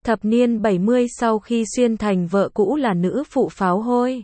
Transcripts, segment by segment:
Thập niên 70 sau khi xuyên thành vợ cũ là nữ phụ pháo hôi.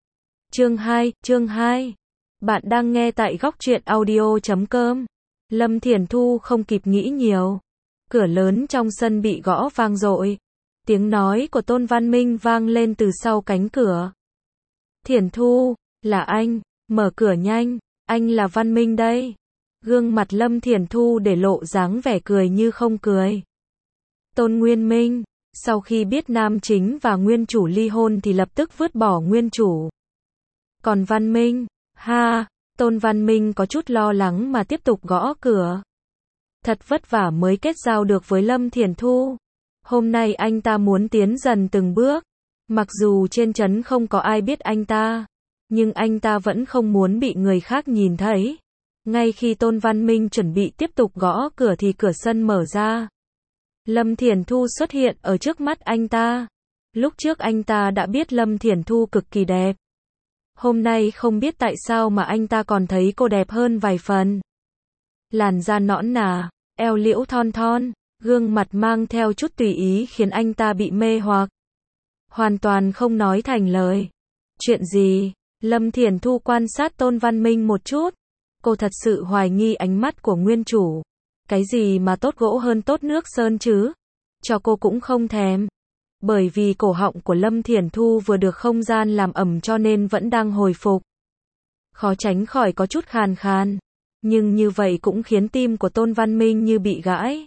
Chương 2. Bạn đang nghe tại góc truyện audio.com. Lâm Thiển Thu không kịp nghĩ nhiều. Cửa lớn trong sân bị gõ vang dội. Tiếng nói của Tôn Văn Minh vang lên từ sau cánh cửa. Thiển Thu, là anh, mở cửa nhanh, anh là Văn Minh đây. Gương mặt Lâm Thiển Thu để lộ dáng vẻ cười như không cười. Tôn Nguyên Minh, sau khi biết nam chính và nguyên chủ ly hôn thì lập tức vứt bỏ nguyên chủ. Còn Văn Minh, Tôn Văn Minh có chút lo lắng mà tiếp tục gõ cửa. Thật vất vả mới kết giao được với Lâm Thiển Thu. Hôm nay anh ta muốn tiến dần từng bước. Mặc dù trên trấn không có ai biết anh ta, nhưng anh ta vẫn không muốn bị người khác nhìn thấy. Ngay khi Tôn Văn Minh chuẩn bị tiếp tục gõ cửa thì cửa sân mở ra. Lâm Thiển Thu xuất hiện ở trước mắt anh ta. Lúc trước anh ta đã biết Lâm Thiển Thu cực kỳ đẹp. Hôm nay không biết tại sao mà anh ta còn thấy cô đẹp hơn vài phần. Làn da nõn nà, eo liễu thon thon, gương mặt mang theo chút tùy ý khiến anh ta bị mê hoặc. Hoàn toàn không nói thành lời. Chuyện gì? Lâm Thiển Thu quan sát Tôn Văn Minh một chút. Cô thật sự hoài nghi ánh mắt của nguyên chủ. Cái gì mà tốt gỗ hơn tốt nước sơn chứ? Cho cô cũng không thèm. Bởi vì cổ họng của Lâm Thiển Thu vừa được không gian làm ẩm cho nên vẫn đang hồi phục. Khó tránh khỏi có chút khàn khàn. Nhưng như vậy cũng khiến tim của Tôn Văn Minh như bị gãi.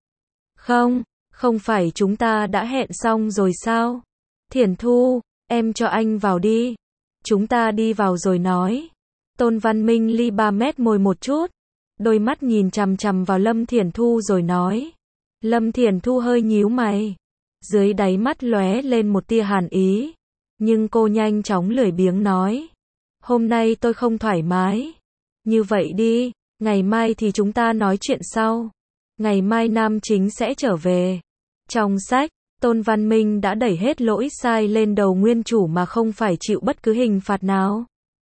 Không phải chúng ta đã hẹn xong rồi sao? Thiển Thu, em cho anh vào đi. Chúng ta đi vào rồi nói. Tôn Văn Minh ly 3 mét môi một chút. Đôi mắt nhìn chằm chằm vào Lâm Thiển Thu rồi nói. Lâm Thiển Thu hơi nhíu mày. Dưới đáy mắt lóe lên một tia hàn ý. Nhưng cô nhanh chóng lười biếng nói. Hôm nay tôi không thoải mái. Như vậy đi, ngày mai thì chúng ta nói chuyện sau. Ngày mai nam chính sẽ trở về. Trong sách, Tôn Văn Minh đã đẩy hết lỗi sai lên đầu nguyên chủ mà không phải chịu bất cứ hình phạt nào.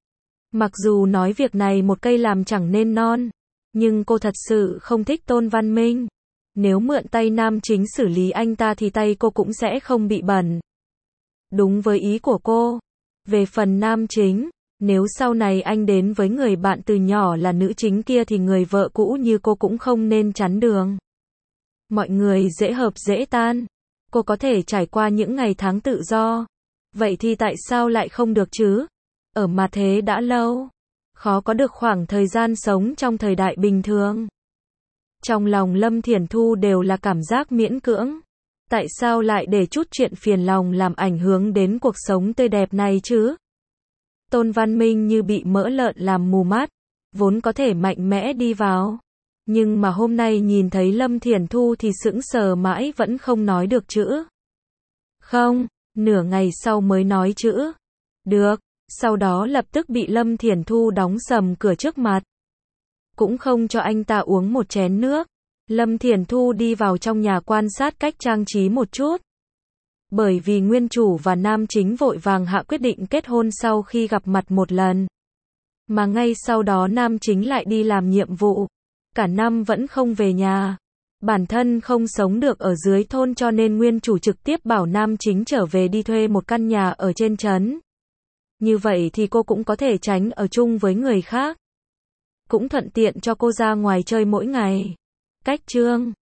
Mặc dù nói việc này một cây làm chẳng nên non, nhưng cô thật sự không thích Tôn Văn Minh. Nếu mượn tay nam chính xử lý anh ta thì tay cô cũng sẽ không bị bẩn. Đúng với ý của cô. Về phần nam chính, nếu sau này anh đến với người bạn từ nhỏ là nữ chính kia thì người vợ cũ như cô cũng không nên chắn đường. Mọi người dễ hợp dễ tan. Cô có thể trải qua những ngày tháng tự do. Vậy thì tại sao lại không được chứ? Ở mà thế đã lâu. Khó có được khoảng thời gian sống trong thời đại bình thường. Trong lòng Lâm Thiển Thu đều là cảm giác miễn cưỡng. Tại sao lại để chút chuyện phiền lòng làm ảnh hưởng đến cuộc sống tươi đẹp này chứ? Tôn Văn Minh như bị mỡ lợn làm mù mắt. Vốn có thể mạnh mẽ đi vào. Nhưng mà hôm nay nhìn thấy Lâm Thiển Thu thì sững sờ mãi vẫn không nói được chữ. Không, nửa ngày sau mới nói chữ. Được, sau đó lập tức bị Lâm Thiển Thu đóng sầm cửa trước mặt. Cũng không cho anh ta uống một chén nước. Lâm Thiển Thu đi vào trong nhà quan sát cách trang trí một chút. Bởi vì nguyên chủ và nam chính vội vàng hạ quyết định kết hôn sau khi gặp mặt một lần. Mà ngay sau đó nam chính lại đi làm nhiệm vụ. Cả năm vẫn không về nhà. Bản thân không sống được ở dưới thôn cho nên nguyên chủ trực tiếp bảo nam chính trở về đi thuê một căn nhà ở trên trấn. Như vậy thì cô cũng có thể tránh ở chung với người khác. Cũng thuận tiện cho cô ra ngoài chơi mỗi ngày. Cách chương